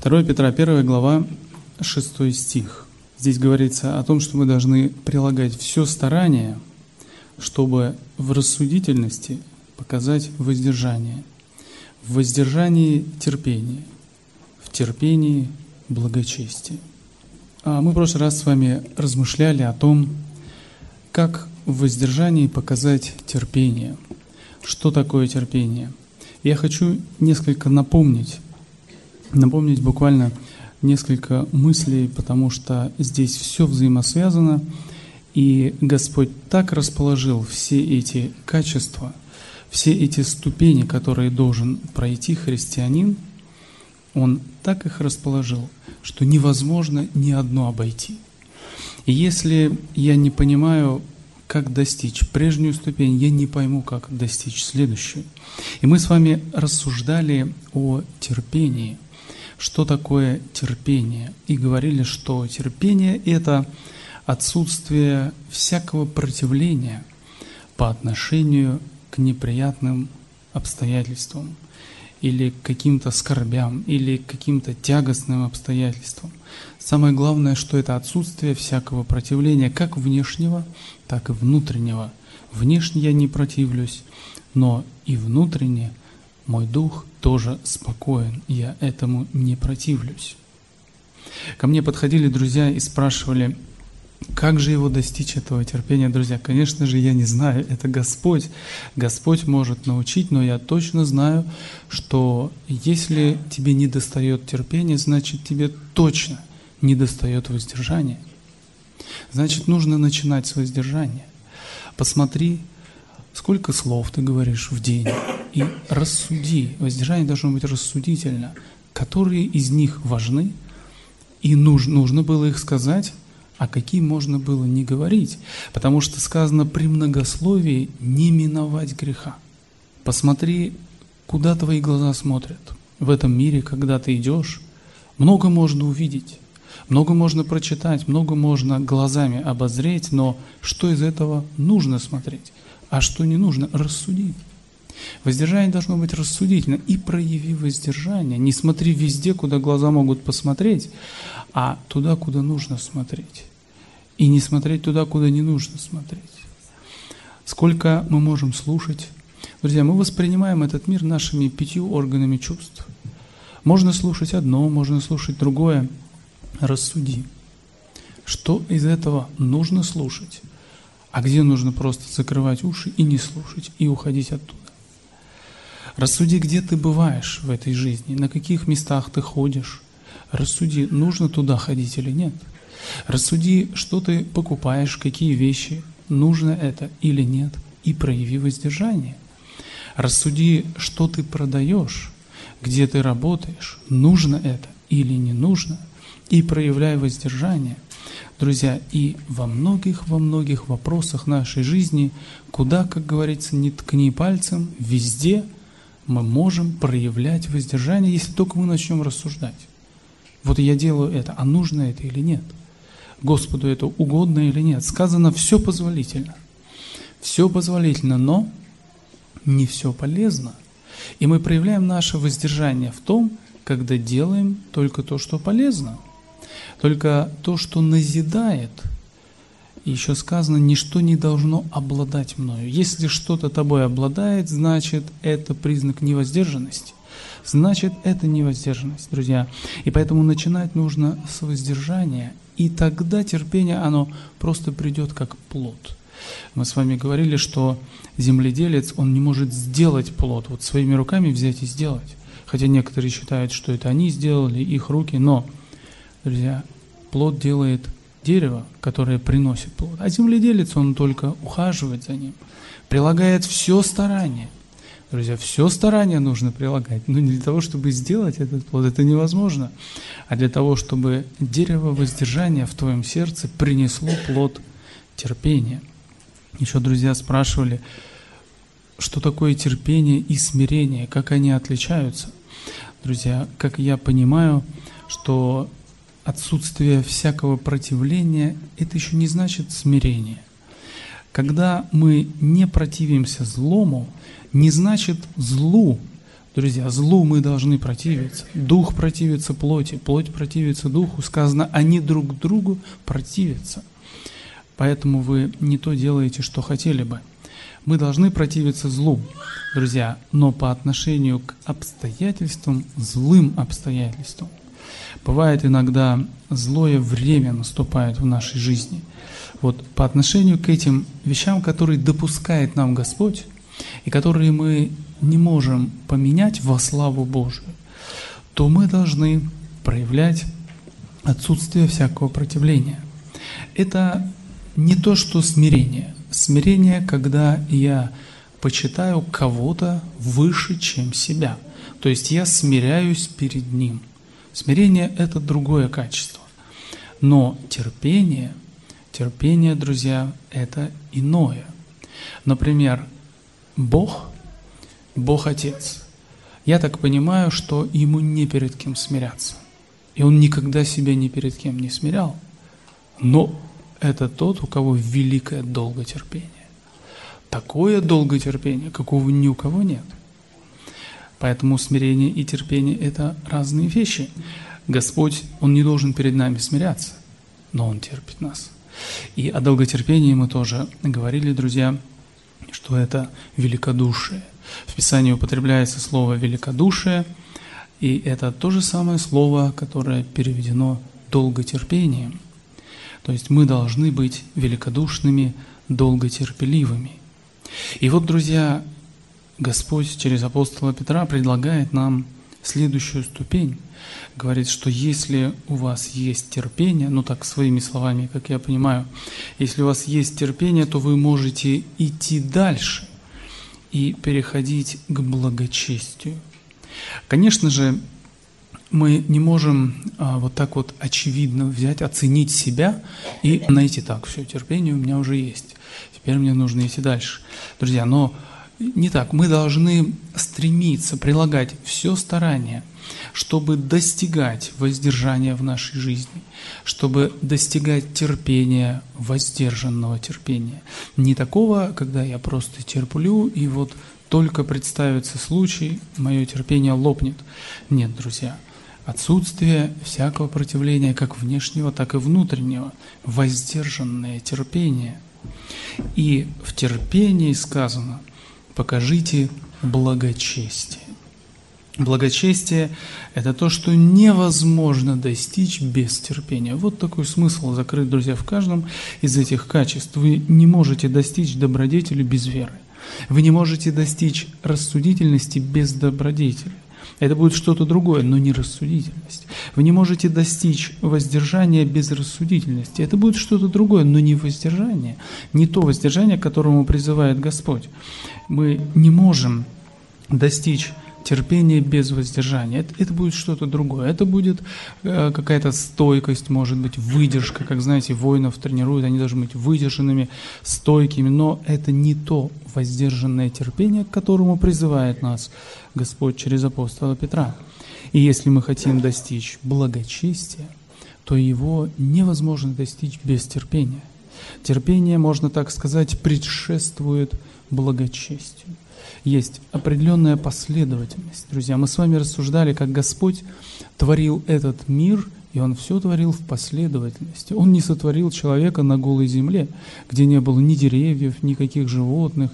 2 Петра, 1 глава, 6 стих. Здесь говорится о том, что мы должны прилагать все старание, чтобы в рассудительности показать воздержание, в воздержании терпение, в терпении благочестие. Мы в прошлый раз с вами размышляли о том, как в воздержании показать терпение. Что такое терпение? Я хочу несколько напомнить буквально несколько мыслей, потому что здесь все взаимосвязано, и Господь так расположил все эти качества, все эти ступени, которые должен пройти христианин, Он так их расположил, что невозможно ни одно обойти. И если я не понимаю, как достичь прежнюю ступень, я не пойму, как достичь следующую. И мы с вами рассуждали о терпении. Что такое терпение? И говорили, что терпение – это отсутствие всякого противления по отношению к неприятным обстоятельствам или к каким-то скорбям, или к каким-то тягостным обстоятельствам. Самое главное, что это отсутствие всякого противления, как внешнего, так и внутреннего. Внешне я не противлюсь, но и внутренне мой дух тоже спокоен, и я этому не противлюсь. Ко мне подходили друзья и спрашивали, как же его достичь, этого терпения, друзья? Конечно же, я не знаю, это Господь. Господь может научить, но я точно знаю, что если тебе не достает терпения, значит тебе точно не достает воздержания. Значит, нужно начинать с воздержания. Посмотри, сколько слов ты говоришь в день, и рассуди. Воздержание должно быть рассудительно. Которые из них важны, и нужно было их сказать, а какие можно было не говорить. Потому что сказано при многословии не миновать греха. Посмотри, куда твои глаза смотрят. В этом мире, когда ты идешь, много можно увидеть, много можно прочитать, много можно глазами обозреть, но что из этого нужно смотреть, а что не нужно, рассуди. Воздержание должно быть рассудительно. И прояви воздержание. Не смотри везде, куда глаза могут посмотреть, а туда, куда нужно смотреть. И не смотреть туда, куда не нужно смотреть. Сколько мы можем слушать? Друзья, мы воспринимаем этот мир нашими 5 органами чувств. Можно слушать одно, можно слушать другое. Рассуди. Что из этого нужно слушать, а где нужно просто закрывать уши и не слушать, и уходить оттуда. Рассуди, где ты бываешь в этой жизни, на каких местах ты ходишь. Рассуди, нужно туда ходить или нет. Рассуди, что ты покупаешь, какие вещи, нужно это или нет, и прояви воздержание. Рассуди, что ты продаешь, где ты работаешь, нужно это или не нужно, и проявляй воздержание. Друзья, и во многих вопросах нашей жизни, куда, как говорится, не ткни пальцем, везде мы можем проявлять воздержание, если только мы начнем рассуждать. Вот я делаю это, а нужно это или нет? Господу это угодно или нет? Сказано, все позволительно. Все позволительно, но не все полезно. И мы проявляем наше воздержание в том, когда делаем только то, что полезно, только то, что назидает. И еще сказано, ничто не должно обладать мною. Если что-то тобой обладает, значит, это признак невоздержанности. Значит, это невоздержанность, друзья. И поэтому начинать нужно с воздержания. И тогда терпение, оно просто придет как плод. Мы с вами говорили, что земледелец, он не может сделать плод, вот своими руками взять и сделать. Хотя некоторые считают, что это они сделали, их руки. Но, друзья, плод делает дерево, которое приносит плод. А земледелец, он только ухаживает за ним, прилагает все старание. Друзья, все старание нужно прилагать, но не для того, чтобы сделать этот плод, это невозможно, а для того, чтобы дерево воздержания в твоем сердце принесло плод терпения. Еще друзья спрашивали, что такое терпение и смирение, как они отличаются. Друзья, как я понимаю, что отсутствие всякого противления – это еще не значит смирение. Когда мы не противимся злому, не значит злу Друзья, злу мы должны противиться. Дух противится плоти, плоть противится духу. Сказано, они друг другу противятся. Поэтому вы не то делаете, что хотели бы. Мы должны противиться злу, друзья, но по отношению к обстоятельствам, злым обстоятельствам. Бывает иногда злое время наступает в нашей жизни. Вот по отношению к этим вещам, которые допускает нам Господь, и которые мы не можем поменять во славу Божию, то мы должны проявлять отсутствие всякого противления. Это не то, что смирение. Смирение, когда я почитаю кого-то выше, чем себя. То есть я смиряюсь перед ним. Смирение – это другое качество. Но терпение, друзья, это иное. Например, Бог Отец. Я так понимаю, что Ему не перед кем смиряться. И Он никогда себя ни перед кем не смирял. Но это тот, у кого великое долготерпение. Такое долготерпение, какого ни у кого нет. Поэтому смирение и терпение – это разные вещи. Господь, Он не должен перед нами смиряться, но Он терпит нас. И о долготерпении мы тоже говорили, друзья, что это великодушие. В Писании употребляется слово «великодушие», и это то же самое слово, которое переведено долготерпением. То есть мы должны быть великодушными, долготерпеливыми. И вот, друзья, Господь через апостола Петра предлагает нам следующую ступень. Говорит, что если у вас есть терпение, ну так своими словами, как я понимаю, если у вас есть терпение, то вы можете идти дальше и переходить к благочестию. Конечно же, мы не можем вот так вот очевидно взять, оценить себя и найти так, все, терпение у меня уже есть, теперь мне нужно идти дальше. Друзья, но не так. Мы должны стремиться, прилагать все старание, чтобы достигать воздержания в нашей жизни, чтобы достигать терпения, воздержанного терпения. Не такого, когда я просто терплю, и вот только представится случай, мое терпение лопнет. Нет, друзья, отсутствие всякого противления, как внешнего, так и внутреннего, воздержанное терпение. И в терпении сказано: покажите благочестие. Благочестие – это то, что невозможно достичь без терпения. Вот такой смысл закрыт, друзья, в каждом из этих качеств. Вы не можете достичь добродетели без веры. Вы не можете достичь рассудительности без добродетели. Это будет что-то другое, но не рассудительность. Вы не можете достичь воздержания без рассудительности. Это будет что-то другое, но не воздержание. Не то воздержание, к которому призывает Господь. Мы не можем достичь терпения без воздержания. Это будет что-то другое. Это будет какая-то стойкость, может быть, выдержка. Как, знаете, воинов тренируют, они должны быть выдержанными, стойкими. Но это не то воздержанное терпение, к которому призывает нас Господь через апостола Петра. И если мы хотим достичь благочестия, то его невозможно достичь без терпения. Терпение, можно так сказать, предшествует благочестию. Есть определенная последовательность. Друзья, мы с вами рассуждали, как Господь творил этот мир, и Он все творил в последовательности. Он не сотворил человека на голой земле, где не было ни деревьев, никаких животных,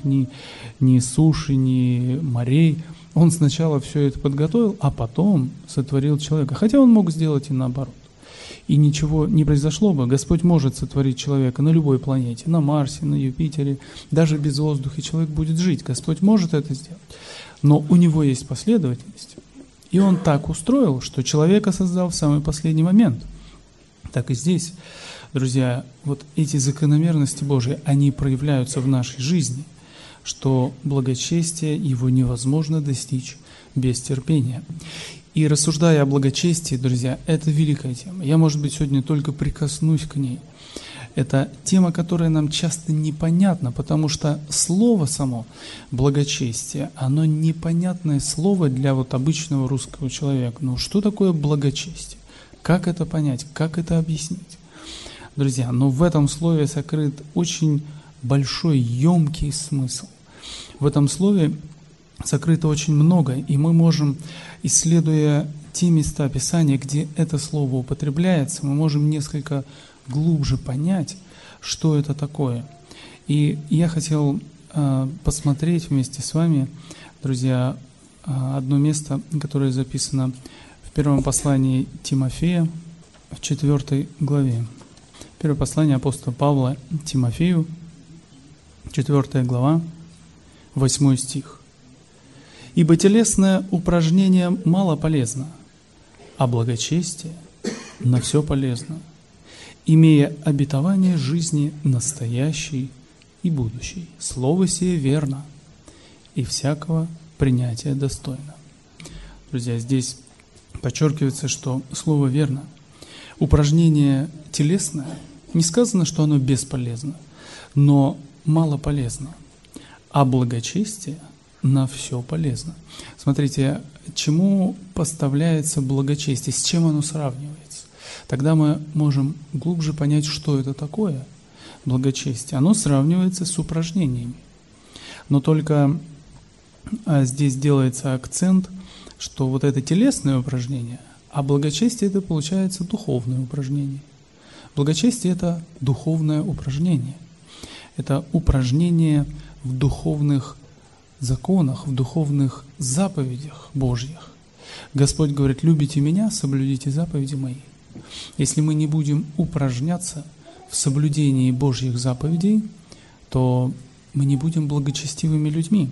ни суши, ни морей. Он сначала все это подготовил, а потом сотворил человека. Хотя Он мог сделать и наоборот. И ничего не произошло бы. Господь может сотворить человека на любой планете, на Марсе, на Юпитере, даже без воздуха, и человек будет жить. Господь может это сделать. Но у Него есть последовательность. И Он так устроил, что человека создал в самый последний момент. Так и здесь, друзья, вот эти закономерности Божьи, они проявляются в нашей жизни, что благочестие его невозможно достичь без терпения. И рассуждая о благочестии, друзья, это великая тема. Я, может быть, сегодня только прикоснусь к ней. Это тема, которая нам часто непонятна, потому что слово само, благочестие, оно непонятное слово для вот обычного русского человека. Ну, что такое благочестие? Как это понять? Как это объяснить? Друзья, но в этом слове сокрыт очень большой, емкий смысл. В этом слове сокрыто очень много, и мы можем, исследуя те места Писания, где это слово употребляется, мы можем несколько глубже понять, что это такое. И я хотел посмотреть вместе с вами, друзья, одно место, которое записано в первом послании Тимофея, в 4 главе. Первое послание апостола Павла Тимофею, 4 глава, 8 стих. «Ибо телесное упражнение мало полезно, а благочестие на все полезно, имея обетование жизни настоящей и будущей. Слово сие верно, и всякого принятия достойно». Друзья, здесь подчеркивается, что слово верно. Упражнение телесное, не сказано, что оно бесполезно, но мало полезно, а благочестие на все полезно. Смотрите, чему поставляется благочестие, с чем оно сравнивается. Тогда мы можем глубже понять, что это такое благочестие. Оно сравнивается с упражнениями. Но только здесь делается акцент, что вот это телесное упражнение, а благочестие это получается духовное упражнение. Благочестие это духовное упражнение. Это упражнение в духовных законах, в духовных заповедях Божьих. Господь говорит: любите меня, соблюдите заповеди мои. Если мы не будем упражняться в соблюдении Божьих заповедей, то мы не будем благочестивыми людьми.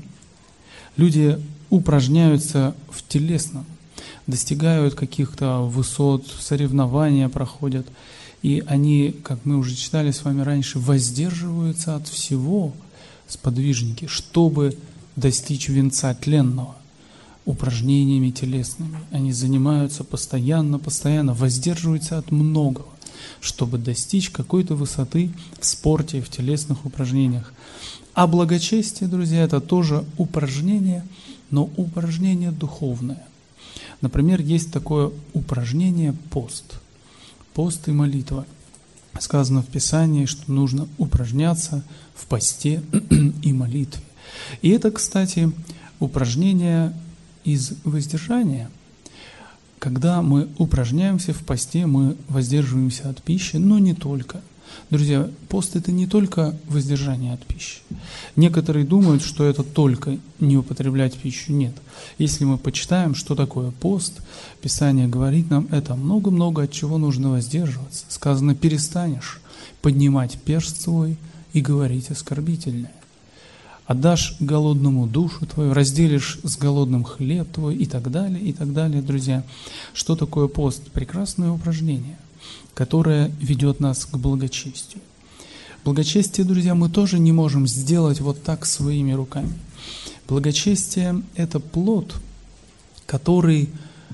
Люди упражняются в телесном, достигают каких-то высот, соревнования проходят, и они, как мы уже читали с вами раньше, воздерживаются от всего, сподвижники, чтобы достичь венца тленного упражнениями телесными. Они занимаются постоянно, воздерживаются от многого, чтобы достичь какой-то высоты в спорте, в телесных упражнениях. А благочестие, друзья, это тоже упражнение, но упражнение духовное. Например, есть такое упражнение пост. Пост и молитва. Сказано в Писании, что нужно упражняться в посте и молитве. И это, кстати, упражнение из воздержания. Когда мы упражняемся в посте, мы воздерживаемся от пищи, но не только. Друзья, пост – это не только воздержание от пищи. Некоторые думают, что это только не употреблять пищу. Нет. Если мы почитаем, что такое пост, Писание говорит нам, это много-много от чего нужно воздерживаться. Сказано: перестанешь поднимать перст свой и говорить оскорбительное. Отдашь голодному душу твою, разделишь с голодным хлеб твой и так далее, друзья. Что такое пост? Прекрасное упражнение, которое ведет нас к благочестию. Благочестие, друзья, мы тоже не можем сделать вот так своими руками. Благочестие – это плод, который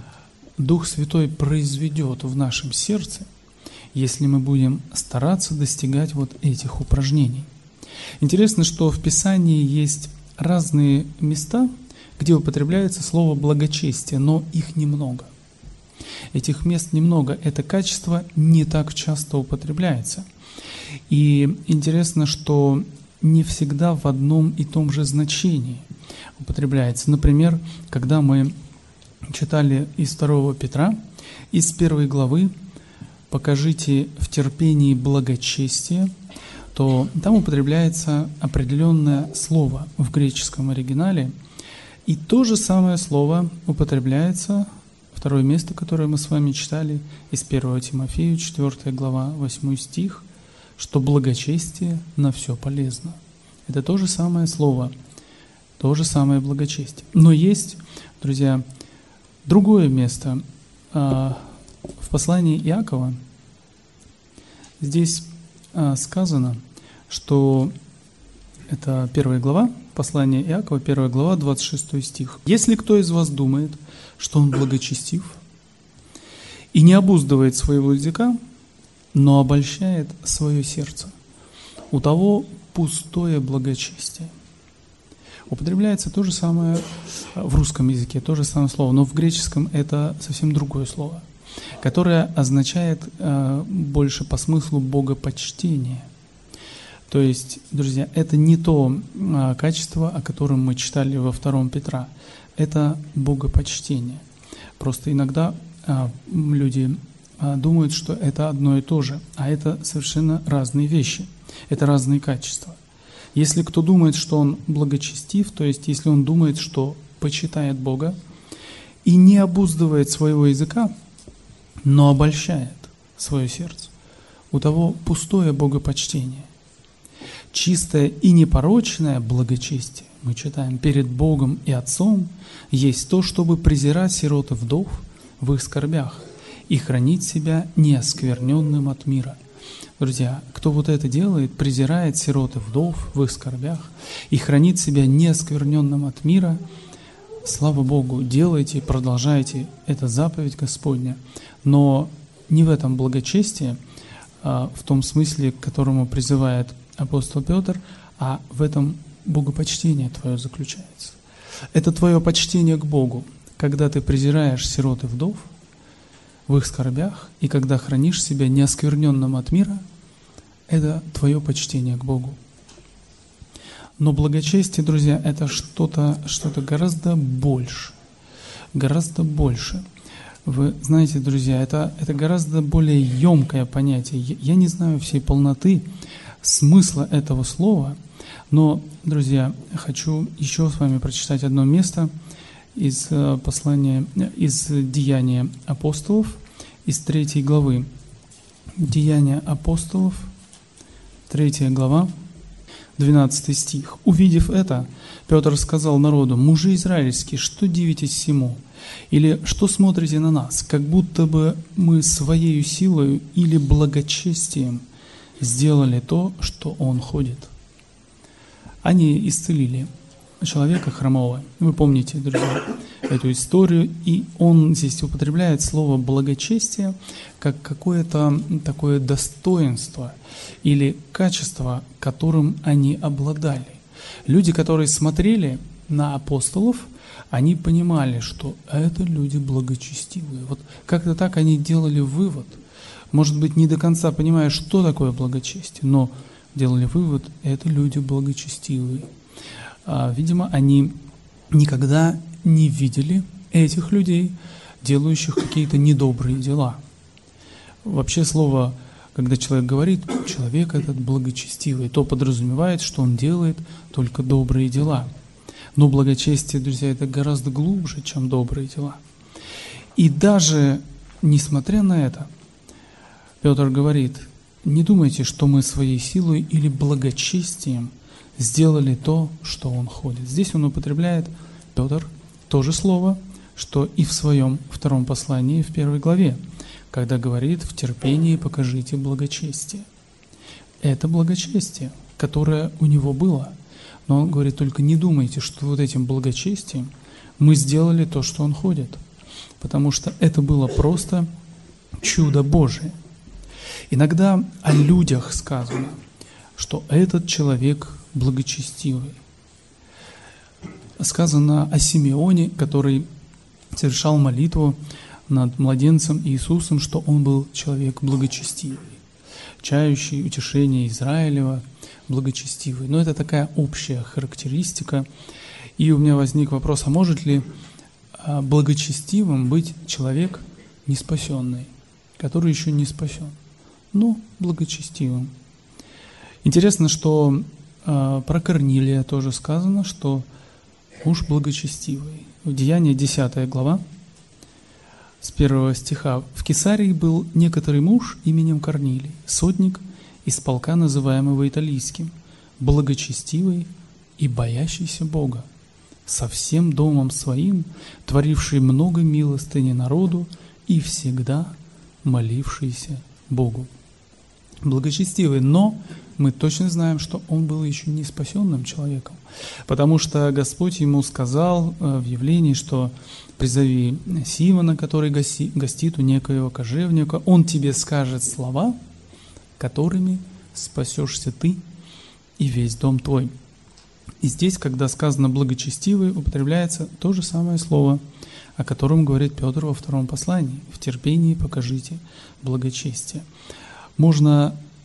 Дух Святой произведет в нашем сердце, если мы будем стараться достигать вот этих упражнений. Интересно, что в Писании есть разные места, где употребляется слово «благочестие», но их немного. Этих мест немного, это качество не так часто употребляется. И интересно, что не всегда в одном и том же значении употребляется. Например, когда мы читали из 2 Петра, из 1 главы «Покажите в терпении благочестие», то там употребляется определенное слово в греческом оригинале, и то же самое слово употребляется, второе место, которое мы с вами читали, из 1 Тимофею, 4 глава, 8 стих, что благочестие на все полезно. Это то же самое слово, то же самое благочестие. Но есть, друзья, другое место в послании Иакова. Здесь сказано, что это 1 глава, послание Иакова, 1 глава, 26 стих. «Если кто из вас думает, что он благочестив, и не обуздывает своего языка, но обольщает свое сердце, у того пустое благочестие». Употребляется то же самое в русском языке, то же самое слово, но в греческом это совсем другое слово, которое означает больше по смыслу богопочтение. То есть, друзья, это не то качество, о котором мы читали во 2 Петра. Это богопочтение. Просто иногда люди думают, что это одно и то же, а это совершенно разные вещи. Это разные качества. Если кто думает, что он благочестив, то есть если он думает, что почитает Бога и не обуздывает своего языка, но обольщает свое сердце, у того пустое богопочтение. Чистое и непорочное благочестие, мы читаем, перед Богом и Отцом есть то, чтобы презирать сирот и вдов в их скорбях и хранить себя неоскверненным от мира. Друзья, кто вот это делает, презирает сирот и вдов в их скорбях и хранит себя неоскверненным от мира, слава Богу, делайте, продолжайте, это заповедь Господня, но не в этом благочестии, в том смысле, к которому призывает апостол Петр, а в этом богопочтение твое заключается. Это твое почтение к Богу, когда ты презираешь сирот и вдов в их скорбях, и когда хранишь себя неоскверненным от мира, это твое почтение к Богу. Но благочестие, друзья, это что-то гораздо больше. Гораздо больше. Вы знаете, друзья, это гораздо более емкое понятие. Я не знаю всей полноты смысла этого слова, но, друзья, хочу еще с вами прочитать одно место из послания, из Деяния апостолов, из 3 главы. Деяния апостолов, 3 глава, 12 стих. «Увидев это, Петр сказал народу: мужи израильские, что дивитесь всему? Или что смотрите на нас, как будто бы мы своей силой или благочестием сделали то, что он ходит?» Они исцелили человека хромого. Вы помните, друзья, эту историю, и он здесь употребляет слово «благочестие» как какое-то такое достоинство или качество, которым они обладали. Люди, которые смотрели на апостолов, они понимали, что это люди благочестивые. Вот как-то так они делали вывод. Может быть, не до конца понимая, что такое благочестие, но делали вывод, это люди благочестивые. Видимо, они никогда не видели этих людей, делающих какие-то недобрые дела. Вообще слово, когда человек говорит, человек этот благочестивый, то подразумевает, что он делает только добрые дела. Но благочестие, друзья, это гораздо глубже, чем добрые дела. И даже несмотря на это, Петр говорит: не думайте, что мы своей силой или благочестием сделали то, что он ходит. Здесь он употребляет, Петр, то же слово, что и в своем 2 послании, в 1 главе, когда говорит: в терпении покажите благочестие. Это благочестие, которое у него было. Но он говорит: только не думайте, что вот этим благочестием мы сделали то, что он ходит. Потому что это было просто чудо Божие. Иногда о людях сказано, что этот человек благочестивый. Сказано о Симеоне, который совершал молитву над младенцем Иисусом, что он был человек благочестивый, чающий утешение Израилева, благочестивый. Но это такая общая характеристика. И у меня возник вопрос, а может ли благочестивым быть человек неспасенный, который еще не спасен, но благочестивым? Интересно, что про Корнилия тоже сказано, что муж благочестивый. В Деянии 10 глава, с 1 стиха. «В Кесарии был некоторый муж именем Корнилий, сотник из полка, называемого Италийским, благочестивый и боящийся Бога, со всем домом своим, творивший много милостыни народу и всегда молившийся Богу». Благочестивый, но мы точно знаем, что он был еще не спасенным человеком, потому что Господь ему сказал в явлении, что призови Симона, который гостит у некоего кожевника, он тебе скажет слова, которыми спасешься ты и весь дом твой. И здесь, когда сказано благочестивый, употребляется то же самое слово, о котором говорит Петр во 2 послании: в терпении покажите благочестие. Можно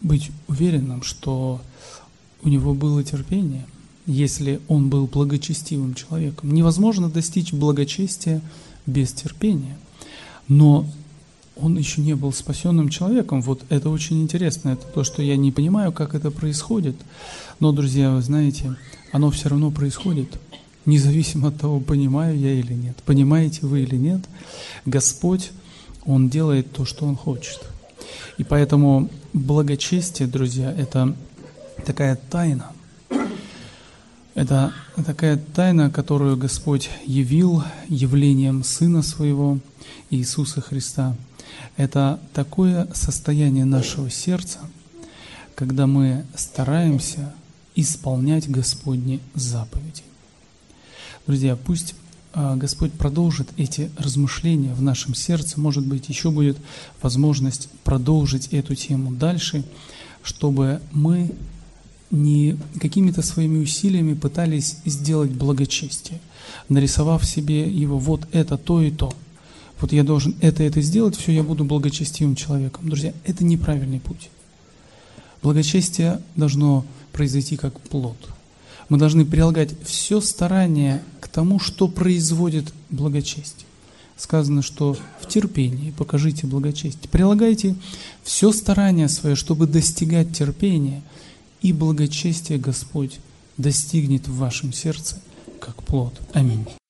быть уверенным, что у него было терпение, если он был благочестивым человеком. Невозможно достичь благочестия без терпения. Но он еще не был спасенным человеком. Вот это очень интересно. Это то, что я не понимаю, как это происходит. Но, друзья, вы знаете, оно все равно происходит, независимо от того, понимаю я или нет. Понимаете вы или нет, Господь, Он делает то, что Он хочет. И поэтому благочестие, друзья, это такая тайна. Это такая тайна, которую Господь явил явлением Сына Своего, Иисуса Христа. Это такое состояние нашего сердца, когда мы стараемся исполнять Господни заповеди. Друзья, пусть Господь продолжит эти размышления в нашем сердце. Может быть, еще будет возможность продолжить эту тему дальше, чтобы мы не какими-то своими усилиями пытались сделать благочестие, нарисовав себе его вот это, то и то. Вот я должен это сделать, все, я буду благочестивым человеком. Друзья, это неправильный путь. Благочестие должно произойти как плод. Мы должны прилагать все старание к тому, что производит благочестие. Сказано, что в терпении покажите благочестие. Прилагайте все старание свое, чтобы достигать терпения, и благочестие Господь достигнет в вашем сердце как плод. Аминь.